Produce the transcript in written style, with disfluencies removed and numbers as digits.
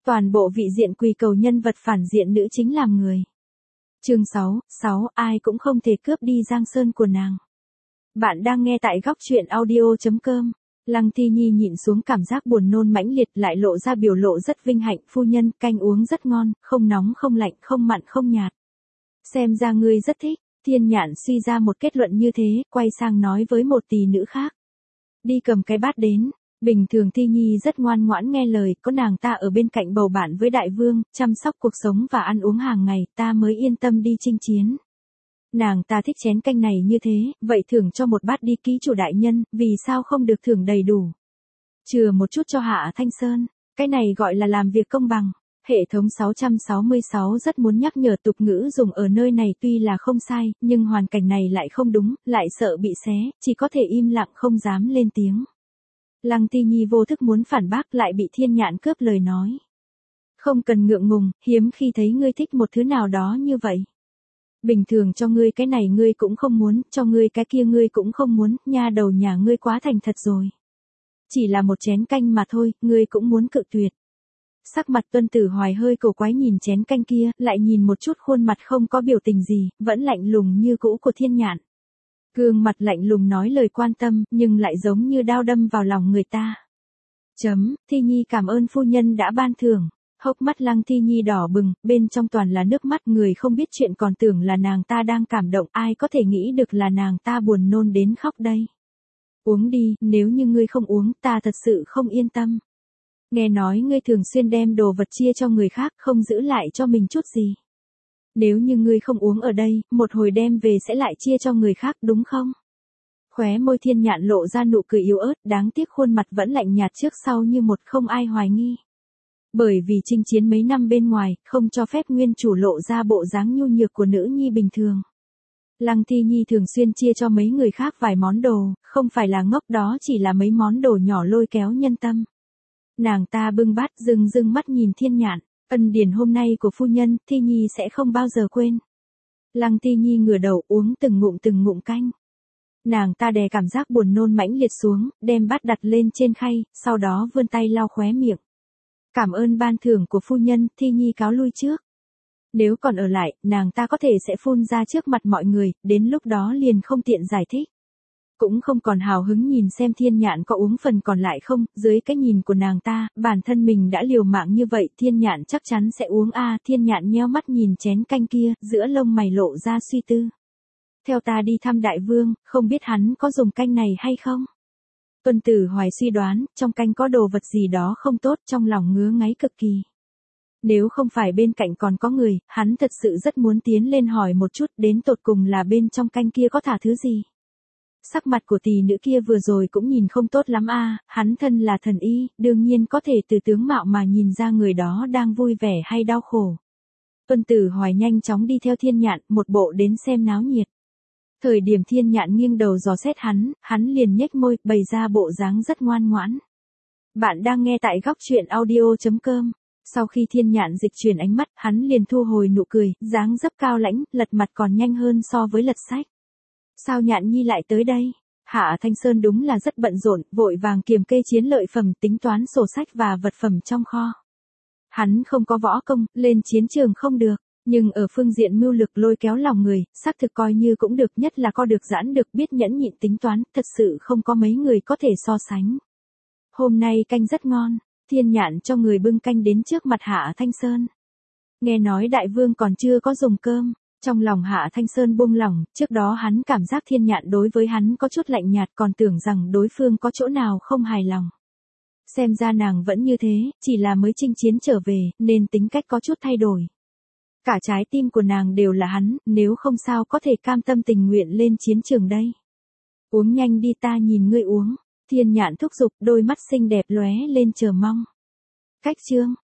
Toàn bộ vị diện quỳ cầu nhân vật phản diện nữ chính làm người. Chương 6, ai cũng không thể cướp đi Giang Sơn của nàng. Bạn đang nghe tại góc truyện audio.com. Lăng Ti Nhi nhịn xuống cảm giác buồn nôn mãnh liệt lại lộ ra biểu lộ rất vinh hạnh. Phu nhân, canh uống rất ngon, không nóng không lạnh, không mặn không nhạt. Xem ra ngươi rất thích. Thiên Nhạn suy ra một kết luận như thế, quay sang nói với một tỷ nữ khác. Đi cầm cái bát đến. Bình thường Ti Nhi rất ngoan ngoãn nghe lời, có nàng ta ở bên cạnh bầu bạn với đại vương, chăm sóc cuộc sống và ăn uống hàng ngày, ta mới yên tâm đi chinh chiến. Nàng ta thích chén canh này như thế, vậy thưởng cho một bát đi ký chủ đại nhân, vì sao không được thưởng đầy đủ. Chừa một chút cho Hạ Thanh Sơn, cái này gọi là làm việc công bằng. Hệ thống 666 rất muốn nhắc nhở tục ngữ dùng ở nơi này tuy là không sai, nhưng hoàn cảnh này lại không đúng, lại sợ bị xé, chỉ có thể im lặng không dám lên tiếng. Lăng Ti Nhi vô thức muốn phản bác lại bị Thiên Nhạn cướp lời nói. Không cần ngượng ngùng, hiếm khi thấy ngươi thích một thứ nào đó như vậy. Bình thường cho ngươi cái này ngươi cũng không muốn, cho ngươi cái kia ngươi cũng không muốn, nha đầu nhà ngươi quá thành thật rồi. Chỉ là một chén canh mà thôi, ngươi cũng muốn cự tuyệt. Sắc mặt Tuân Tử Hoài hơi cổ quái nhìn chén canh kia, lại nhìn một chút khuôn mặt không có biểu tình gì, vẫn lạnh lùng như cũ của Thiên Nhạn. Gương mặt lạnh lùng nói lời quan tâm, nhưng lại giống như đao đâm vào lòng người ta. Thi Nhi cảm ơn phu nhân đã ban thưởng. Hốc mắt Lăng Thi Nhi đỏ bừng, bên trong toàn là nước mắt, người không biết chuyện còn tưởng là nàng ta đang cảm động, ai có thể nghĩ được là nàng ta buồn nôn đến khóc đây. Uống đi, nếu như ngươi không uống, ta thật sự không yên tâm. Nghe nói ngươi thường xuyên đem đồ vật chia cho người khác, không giữ lại cho mình chút gì. Nếu như ngươi không uống ở đây, một hồi đem về sẽ lại chia cho người khác đúng không? Khóe môi Thiên Nhạn lộ ra nụ cười yếu ớt, đáng tiếc khuôn mặt vẫn lạnh nhạt trước sau như một không ai hoài nghi. Bởi vì chinh chiến mấy năm bên ngoài, không cho phép nguyên chủ lộ ra bộ dáng nhu nhược của nữ nhi bình thường. Lăng Thi Nhi thường xuyên chia cho mấy người khác vài món đồ, không phải là ngốc, đó chỉ là mấy món đồ nhỏ lôi kéo nhân tâm. Nàng ta bưng bát rưng mắt nhìn Thiên Nhạn, ân điển hôm nay của phu nhân, Thi Nhi sẽ không bao giờ quên. Lăng Thi Nhi ngửa đầu uống từng ngụm canh. Nàng ta đè cảm giác buồn nôn mãnh liệt xuống, đem bát đặt lên trên khay, sau đó vươn tay lau khóe miệng. Cảm ơn ban thưởng của phu nhân, Thi Nhi cáo lui trước. Nếu còn ở lại, nàng ta có thể sẽ phun ra trước mặt mọi người, đến lúc đó liền không tiện giải thích. Cũng không còn hào hứng nhìn xem Thiên Nhạn có uống phần còn lại không, dưới cái nhìn của nàng ta, bản thân mình đã liều mạng như vậy, Thiên Nhạn chắc chắn sẽ uống a. Thiên Nhạn nheo mắt nhìn chén canh kia, giữa lông mày lộ ra suy tư. Theo ta đi thăm đại vương, không biết hắn có dùng canh này hay không? Tuân Tử Hoài suy đoán, trong canh có đồ vật gì đó không tốt, trong lòng ngứa ngáy cực kỳ. Nếu không phải bên cạnh còn có người, hắn thật sự rất muốn tiến lên hỏi một chút, đến tột cùng là bên trong canh kia có thả thứ gì. Sắc mặt của tỷ nữ kia vừa rồi cũng nhìn không tốt lắm a, hắn thân là thần y, đương nhiên có thể từ tướng mạo mà nhìn ra người đó đang vui vẻ hay đau khổ. Tuân Tử Hoài nhanh chóng đi theo Thiên Nhạn, một bộ đến xem náo nhiệt. Thời điểm Thiên Nhạn nghiêng đầu dò xét hắn liền nhếch môi, bày ra bộ dáng rất ngoan ngoãn. Bạn đang nghe tại góc truyện audio.com. Sau khi Thiên Nhạn dịch chuyển ánh mắt, hắn liền thu hồi nụ cười, dáng dấp cao lãnh, lật mặt còn nhanh hơn so với lật sách. Sao Nhạn Nhi lại tới đây? Hạ Thanh Sơn đúng là rất bận rộn, vội vàng kiềm kê chiến lợi phẩm, tính toán sổ sách và vật phẩm trong kho. Hắn không có võ công, lên chiến trường không được. Nhưng ở phương diện mưu lực lôi kéo lòng người, xác thực coi như cũng được, nhất là co được giãn được, biết nhẫn nhịn tính toán, thật sự không có mấy người có thể so sánh. Hôm nay canh rất ngon, Thiên Nhạn cho người bưng canh đến trước mặt Hạ Thanh Sơn. Nghe nói đại vương còn chưa có dùng cơm, trong lòng Hạ Thanh Sơn buông lỏng, trước đó hắn cảm giác Thiên Nhạn đối với hắn có chút lạnh nhạt, còn tưởng rằng đối phương có chỗ nào không hài lòng. Xem ra nàng vẫn như thế, chỉ là mới chinh chiến trở về, nên tính cách có chút thay đổi. Cả trái tim của nàng đều là hắn, nếu không sao có thể cam tâm tình nguyện lên chiến trường đây. Uống nhanh đi, ta nhìn ngươi uống. Thiên Nhạn thúc giục, đôi mắt xinh đẹp lóe lên chờ mong. Cách chương